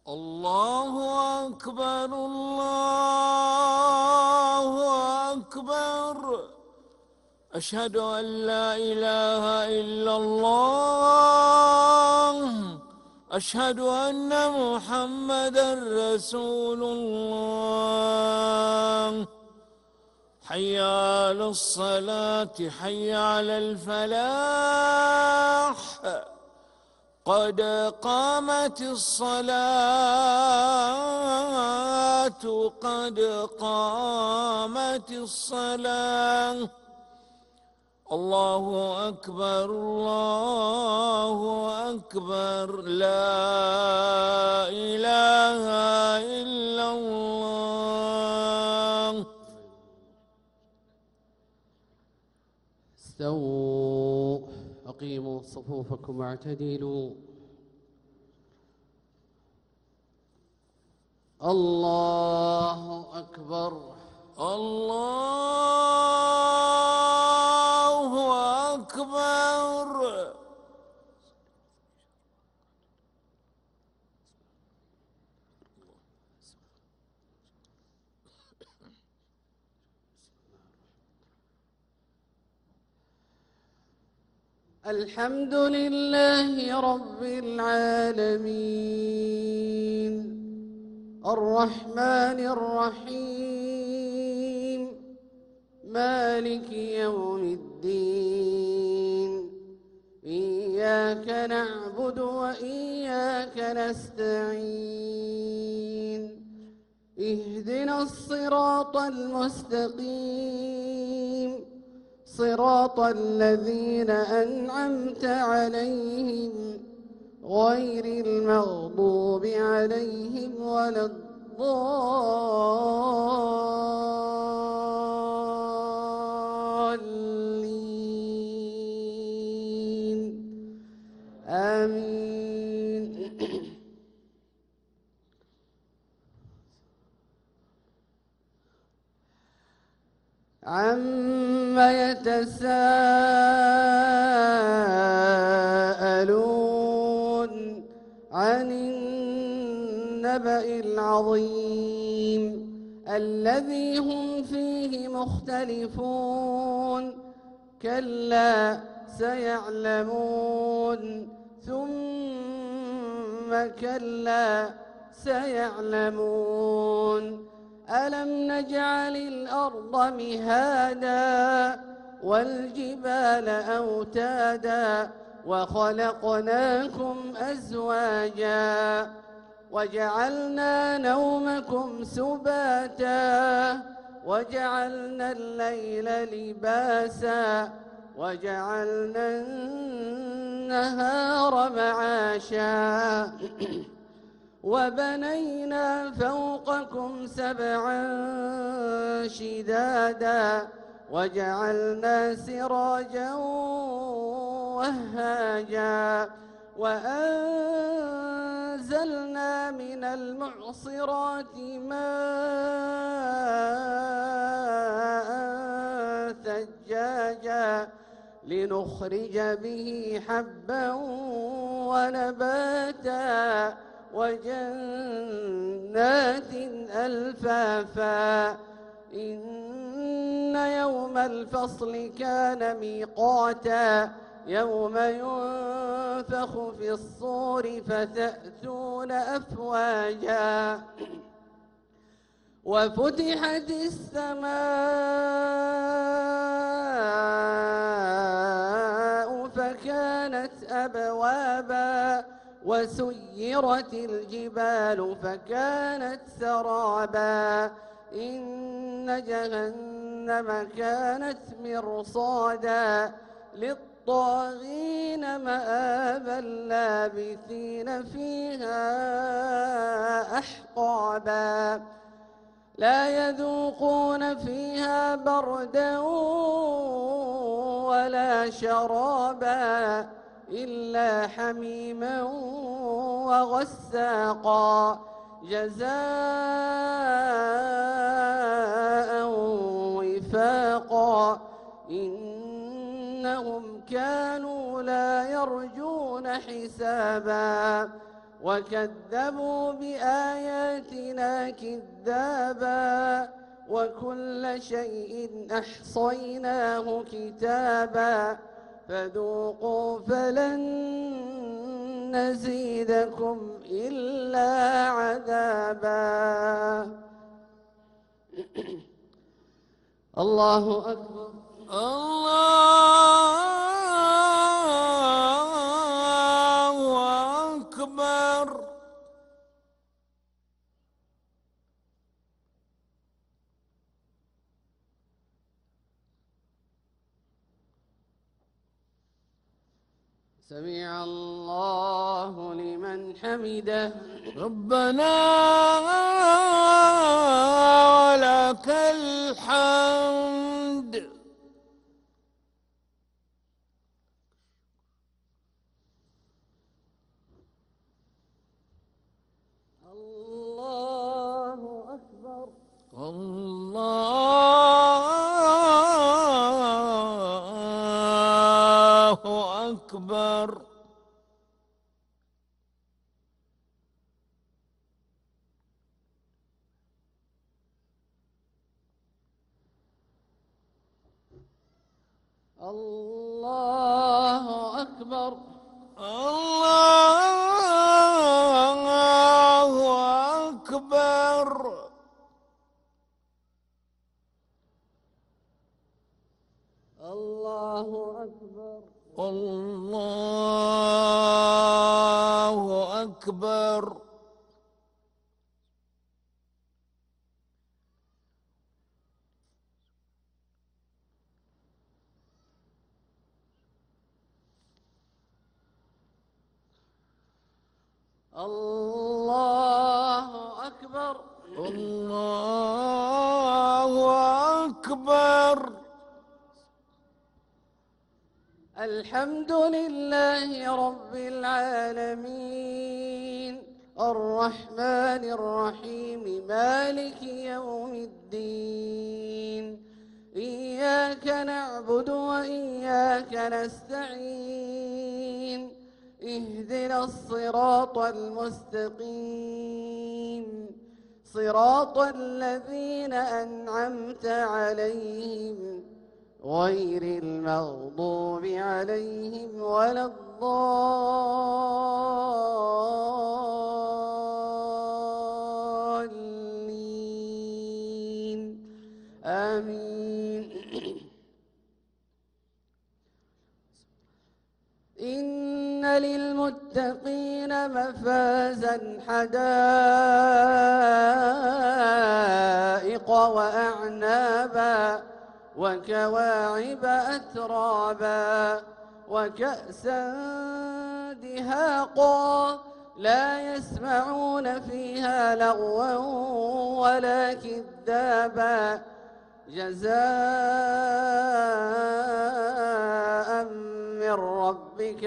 الله أكبر الله أكبر. أشهد أن لا إله إلا الله. أشهد أن محمدًا رسول الله. حي على الصلاة حي على الفلاح. قد قامت الصلاة قد قامت الصلاة. الله أكبر الله أكبر. لا إله إلا الله. استووا أقيموا صفوفكم واعتدلوا. الله أكبر الله أكبر. الحمد لله رب العالمين الرحمن الرحيم مالك يوم الدين. إياك نعبد وإياك نستعين. اهدنا الصراط المستقيم صراط الذين أنعمت عليهم غير المغضوب عليهم ولا الضالين. آمين. عما يتساءلون عن النبأ العظيم الذي هم فيه مختلفون. كلا سيعلمون ثم كلا سيعلمون. ألم نجعل الأرض مهادا والجبال أوتادا وخلقناكم أزواجا وجعلنا نومكم سباتا وجعلنا الليل لباسا وجعلنا النهار معاشا وبنينا فوقكم سبعا شدادا وجعلنا سراجا وهاجا وأنزلنا من المعصرات ماء ثجاجا لنخرج به حبا ونباتا وجنات ألفافا. إن يوم الفصل كان ميقاتا يوم ينفخ في الصور فتأتون أفواجا وفتحت السماء فكانت أبوابا وسيرت الجبال فكانت سرابا. إن جهنم كانت مرصادا للطاغين مآبا لابثين فيها أحقابا. لا يذوقون فيها بردا ولا شرابا إلا حميما وغساقا جزاء وفاقا. إنهم كانوا لا يرجون حسابا وكذبوا بآياتنا كذابا وكل شيء أحصيناه كتابا فذوقوا فلن نزيدكم إلا عذابا. الله أكبر. الله أكبر. سمع الله لمن حمده. ربنا ولك الحمد. الله أكبر. الله أكبر. الله أكبر. الله أكبر. الله أكبر. الله أكبر. الله أكبر. الله أكبر. الحمد لله رب العالمين الرحمن الرحيم مالك يوم الدين إياك نعبد وإياك نستعين اهدنا الصراط المستقيم صراط الذين أنعمت عليهم غير المغضوب عليهم ولا الضالين آمين. إن للمتقين مفازا حدائق وأعنابا وكواعب أترابا وكأسا دهاقا لا يسمعون فيها لغوا ولا كذابا جزاء من ربك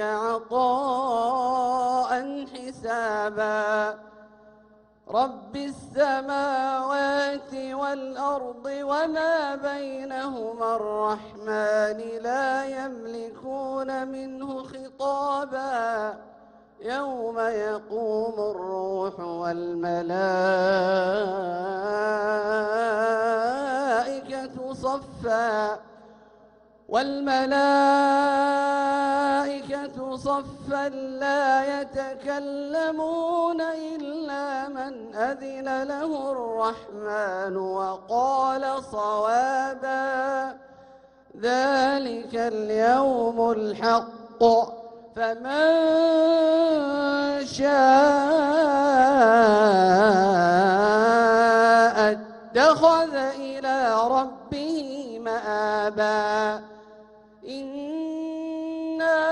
عطاء حسابا. رب السماوات والأرض وما بينهما الرحمن لا يملكون منه خطابا يوم يقوم الروح والملائكة صفا لا يتكلمون إلا من أذن له الرحمن وقال صوابا. ذلك اليوم الحق فمن شاء اتخذ إلى ربه مآبا. إنا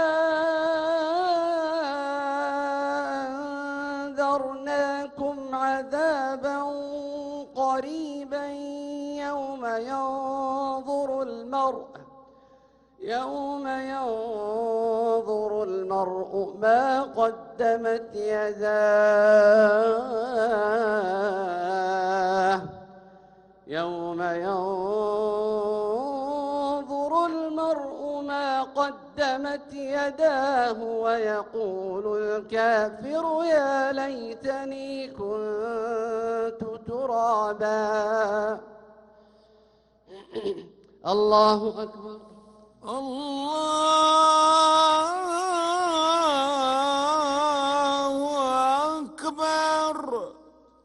أنذرناكم عذابا قريبا يوم ينظر المرء ما قدمت يداه يوم ينظر المرء ما قدمت قدمت يداه ويقول الكافر يا ليتني كنت ترابا. الله أكبر. الله أكبر.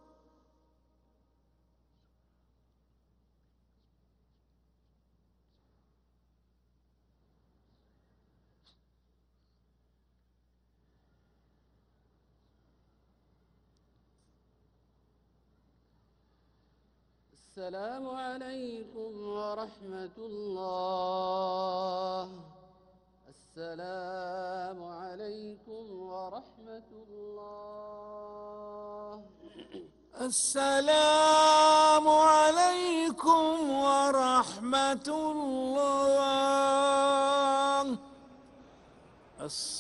السلام عليكم ورحمة الله. السلام عليكم ورحمة الله. السلام عليكم ورحمة الله.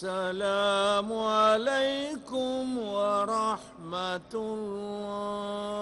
السلام عليكم ورحمة الله.